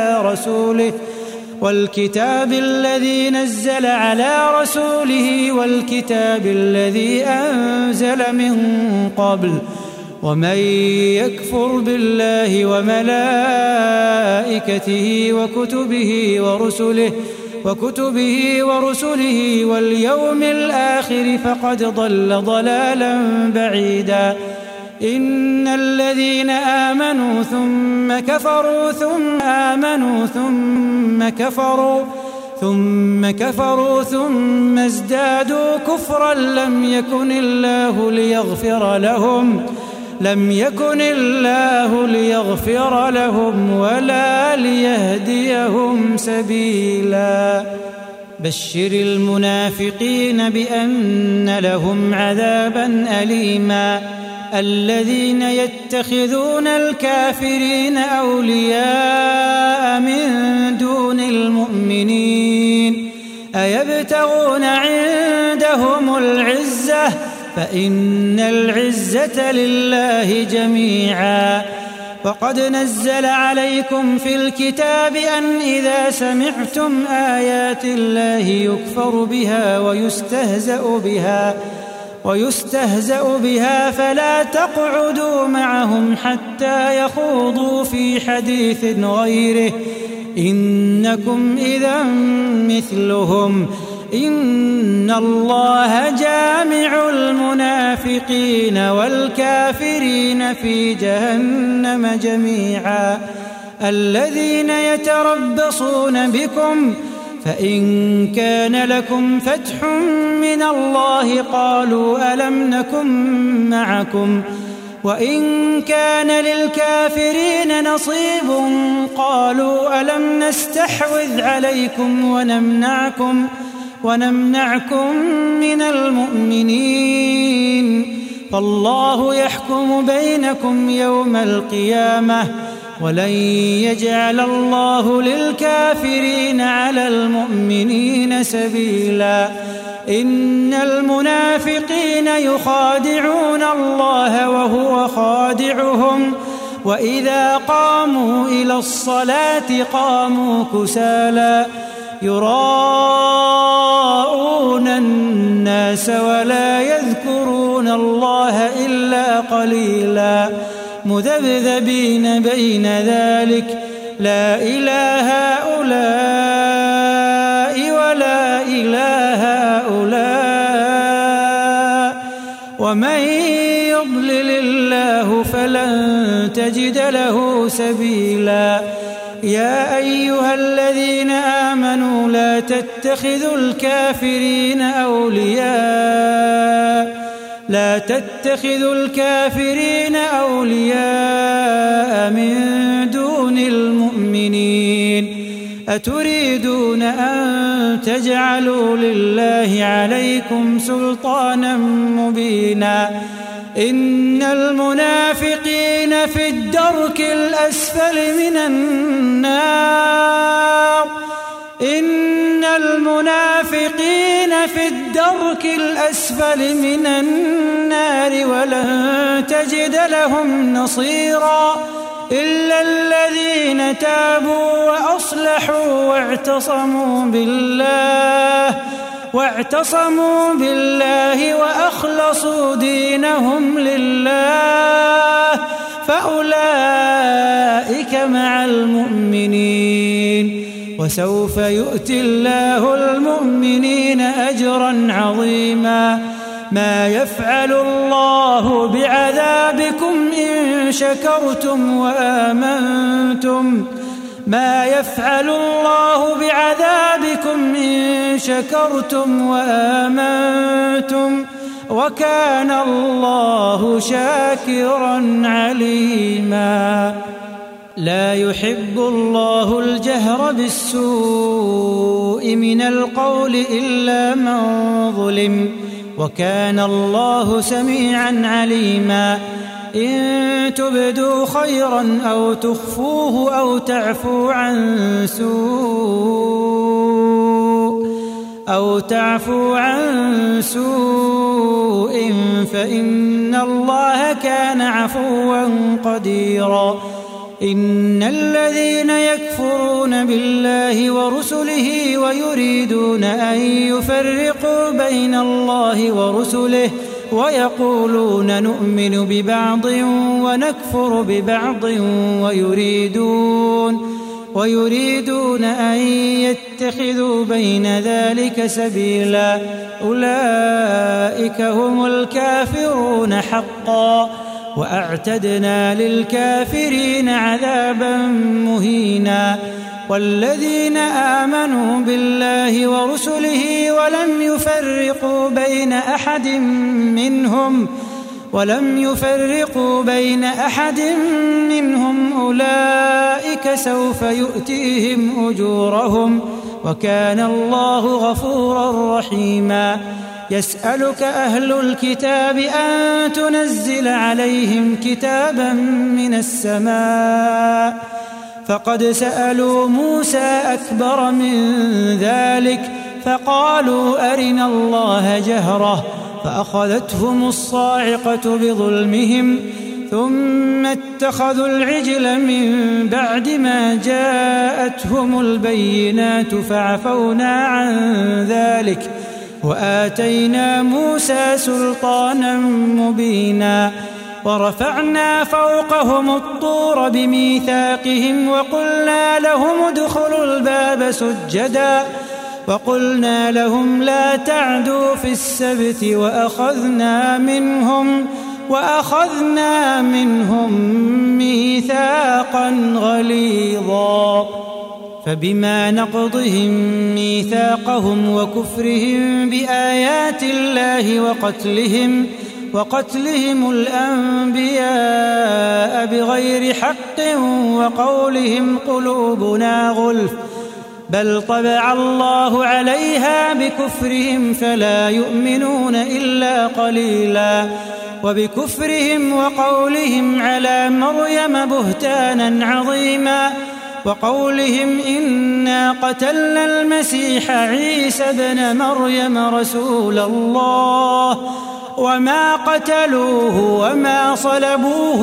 على رسوله والكتاب الذي أنزل من قبل ومن يكفر بالله وملائكته وكتبه ورسله واليوم الآخر فقد ضل ضلالا بعيدا إن الذين آمنوا ثم كفروا ثم ازدادوا كفرا لم يكن الله ليغفر لهم ولا ليهديهم سبيلا بشر المنافقين بأن لهم عذابا أليما الذين يتخذون الكافرين أولياء من دون المؤمنين أيبتغون عندهم العزة فإن العزة لله جميعا وقد نزل عليكم في الكتاب أن إذا سمعتم آيات الله يكفر بها ويستهزأ بها فلا تقعدوا معهم حتى يخوضوا في حديث غيره إنكم إذا مثلهم إن الله جامع المنافقين والكافرين في جهنم جميعا. الذين يتربصون بكم فإن كان لكم فتح من الله قالوا ألم نكن معكم وإن كان للكافرين نصيب قالوا ألم نستحوذ عليكم ونمنعكم من المؤمنين. فالله يحكم بينكم يوم القيامة ولن يجعل الله للكافرين على المؤمنين سبيلا. إن المنافقين يخادعون الله وهو خادعهم وإذا قاموا إلى الصلاة قاموا كسالى يراءون الناس ولا يذكرون الله إلا قليلا مذبذبين بين ذلك لا إله هؤلاء ولا إله هؤلاء ومن يضلل الله فلن تجد له سبيلا. يا أيها الذين آمنوا لا تتخذوا الكافرين أولياء من دون المؤمنين. أتريدون أن تجعلوا لله عليكم سلطانا مبينا. إن المنافقين في الدرك الأسفل من النار ولن تجد لهم نصيرا إلا الذين تابوا وأصلحوا واعتصموا بالله وأخلصوا دينهم لله فأولئك مع المؤمنين وسوف يؤتي الله المؤمنين أجرا عظيما. ما يفعل الله بعذابكم إن شكرتم وآمنتم وكان الله شاكرا عليما. لا يحب الله الجهر بالسوء من القول إلا من ظلم وكان الله سميعا عليما. إن تبدوا خيرا أو تخفوه أو تعفوا عن سوء فإن الله كان عفوا قديرا. إن الذين يكفرون بالله ورسله ويريدون أن يفرقوا بين الله ورسله ويقولون نؤمن ببعض ونكفر ببعض ويريدون أن يتخذوا بين ذلك سبيلا أولئك هم الكافرون حقا وأعتدنا للكافرين عذابا مهينا. والذين آمنوا بالله ورسله ولم يفرقوا بين أحد منهم أولئك سوف يؤتيهم أجورهم وكان الله غفورا رحيما. يسألك أهل الكتاب أن تنزل عليهم كتابا من السماء فقد سألوا موسى أكبر من ذلك فقالوا أرنا الله جهرة فأخذتهم الصاعقة بظلمهم ثم اتخذوا العجل من بعد ما جاءتهم البينات فعفونا عن ذلك وآتينا موسى سلطانا مبينا. ورفعنا فوقهم الطور بميثاقهم وقلنا لهم ادخلوا الباب وقلنا لهم لا تعدوا في السبت وأخذنا منهم ميثاقا غليظا فبما نقضهم ميثاقهم وكفرهم بآيات الله وقتلهم الأنبياء بغير حق وقولهم قلوبنا غلف بل طبع الله عليها بكفرهم فلا يؤمنون إلا قليلا وبكفرهم وقولهم على مريم بهتانا عظيما وقولهم إنا قتلنا المسيح عيسى ابن مريم رسول الله وما قتلوه وما صلبوه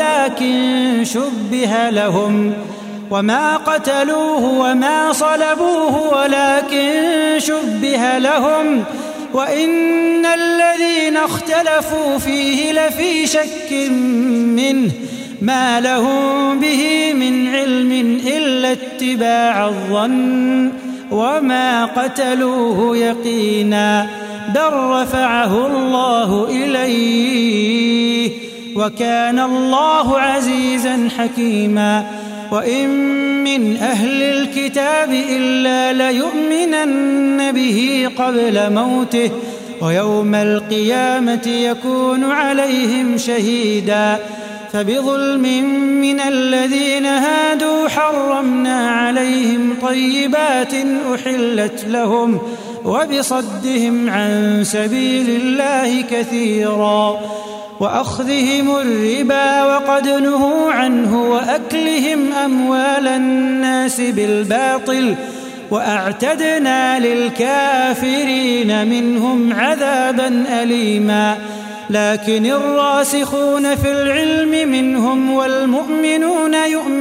ولكن شبه لهم وإن الذين اختلفوا فيه لفي شك منه ما لهم به من علم إلا اتباع الظن وما قتلوه يقينا بل رفعه الله إليه وكان الله عزيزا حكيما وإن من أهل الكتاب إلا ليؤمنن به قبل موته ويوم القيامة يكون عليهم شهيدا فبظلم من الذين هادوا حرمنا عليهم طيبات أحلت لهم وبصدهم عن سبيل الله كثيرا وأخذهم الربا وقد نهوا عنه وأكلهم أموال الناس بالباطل وأعتدنا للكافرين منهم عذابا أليما لكن الراسخون في العلم منهم والمؤمنون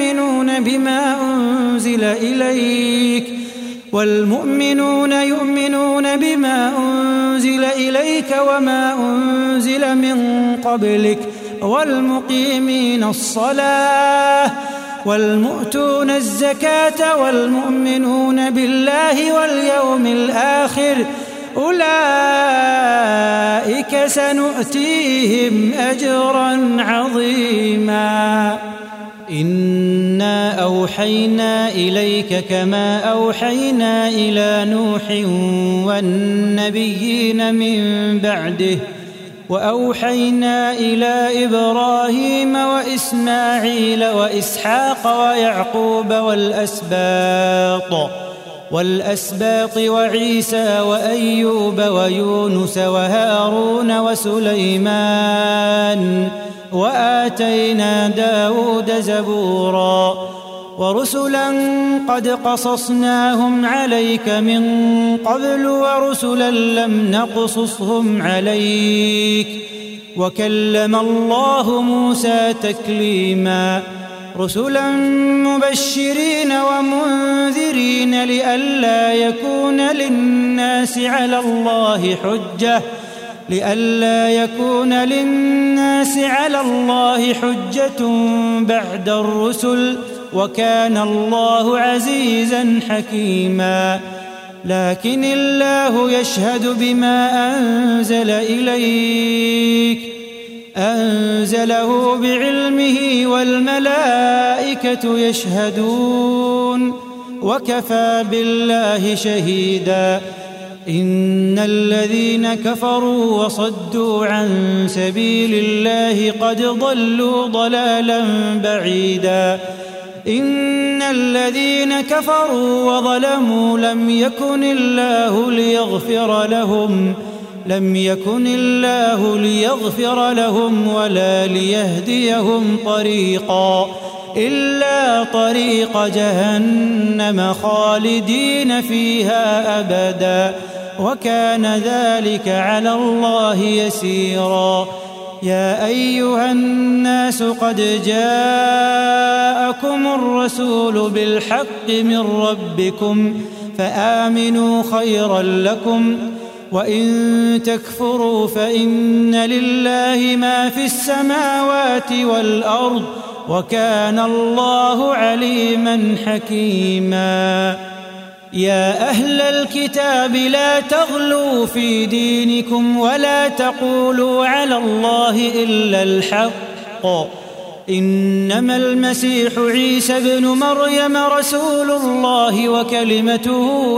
يؤمنون بما أنزل إليك وما أنزل من قبلك والمقيمين الصلاة والمؤتون الزكاة والمؤمنون بالله واليوم الآخر أولئك سنؤتيهم أجرا عظيما إنا أوحينا إليك كما أوحينا إلى نوح والنبيين من بعده وأوحينا إلى إبراهيم وإسماعيل وإسحاق ويعقوب والأسباط وعيسى وأيوب ويونس وهارون وسليمان وآتينا داود زبورا ورسلا قد قصصناهم عليك من قبل ورسلا لم نقصصهم عليك وكلم الله موسى تكليما رسلا مبشرين ومنذرين لئلا يكون للناس على الله حجة بعد الرسل وكان الله عزيزا حكيما لكن الله يشهد بما أنزل إليك أنزله بعلمه والملائكة يشهدون وكفى بالله شهيدا إن الذين كفروا وصدوا عن سبيل الله قد ضلوا ضلالا بعيدا إن الذين كفروا وظلموا لم يكن الله ليغفر لهم ولا ليهديهم طريقا إلا طريق جهنم خالدين فيها أبدا وكان ذلك على الله يسيرا يا أيها الناس قد جاءكم الرسول بالحق من ربكم فآمنوا خيرا لكم وإن تكفروا فإن لله ما في السماوات والأرض وكان الله عليما حكيما يا أهل الكتاب لا تغلوا في دينكم ولا تقولوا على الله إلا الحق إنما المسيح عيسى ابن مريم رسول الله وكلمته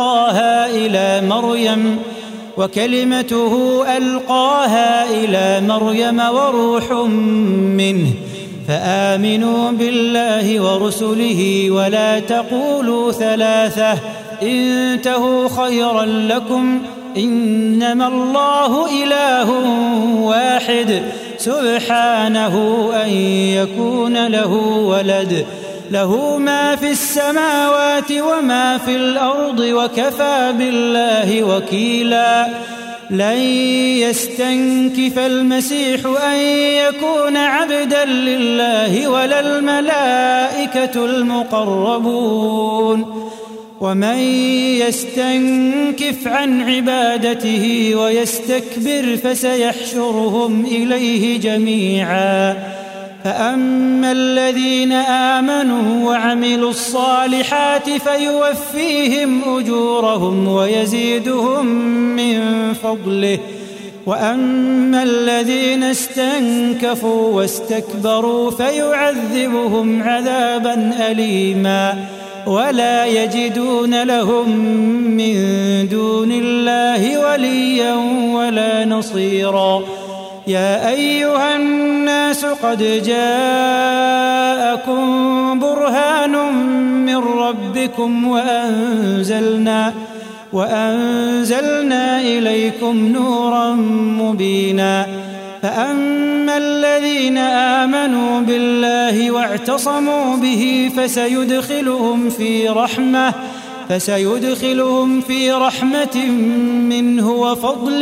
ألقاها إلى مريم وروح منه فآمنوا بالله ورسله ولا تقولوا ثلاثة انتهوا خيرا لكم إنما الله إله واحد سبحانه أن يكون له ولد له ما في السماوات وما في الأرض وكفى بالله وكيلا لن يستنكف المسيح أن يكون عبدا لله ولا الملائكة المقربون ومن يستنكف عن عبادته ويستكبر فسيحشرهم إليه جميعا فأما الذين آمنوا وعملوا الصالحات فيوفيهم أجورهم ويزيدهم من فضله وأما الذين استنكفوا واستكبروا فيعذبهم عذابا أليما ولا يجدون لهم من دون الله وليا ولا نصيرا يا أيها الناس قد جاءكم برهان من ربكم وأنزلنا إليكم نورا مبينا فأما الذين آمنوا بالله واعتصموا به فسيدخلهم في رحمة منه وفضل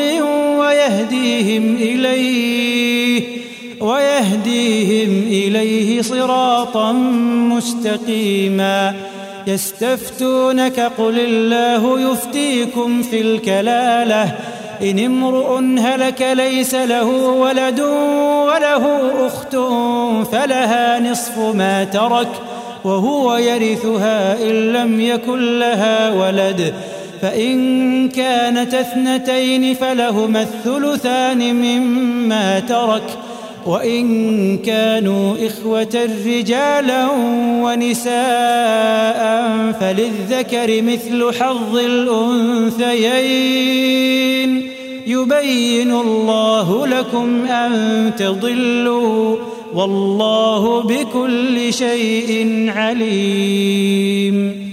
ويهديهم إليه صراطا مستقيما يستفتونك قل الله يفتيكم في الكلالة إن امرؤ هلك ليس له ولد وله أخت فلها نصف ما ترك وهو يرثها إن لم يكن لها ولد فإن كانت اثنتين فلهما الثلثان مما ترك وإن كانوا إخوة رجالا ونساء فللذكر مثل حظ الأنثيين يبين الله لكم أن تضلوا والله بكل شيء عليم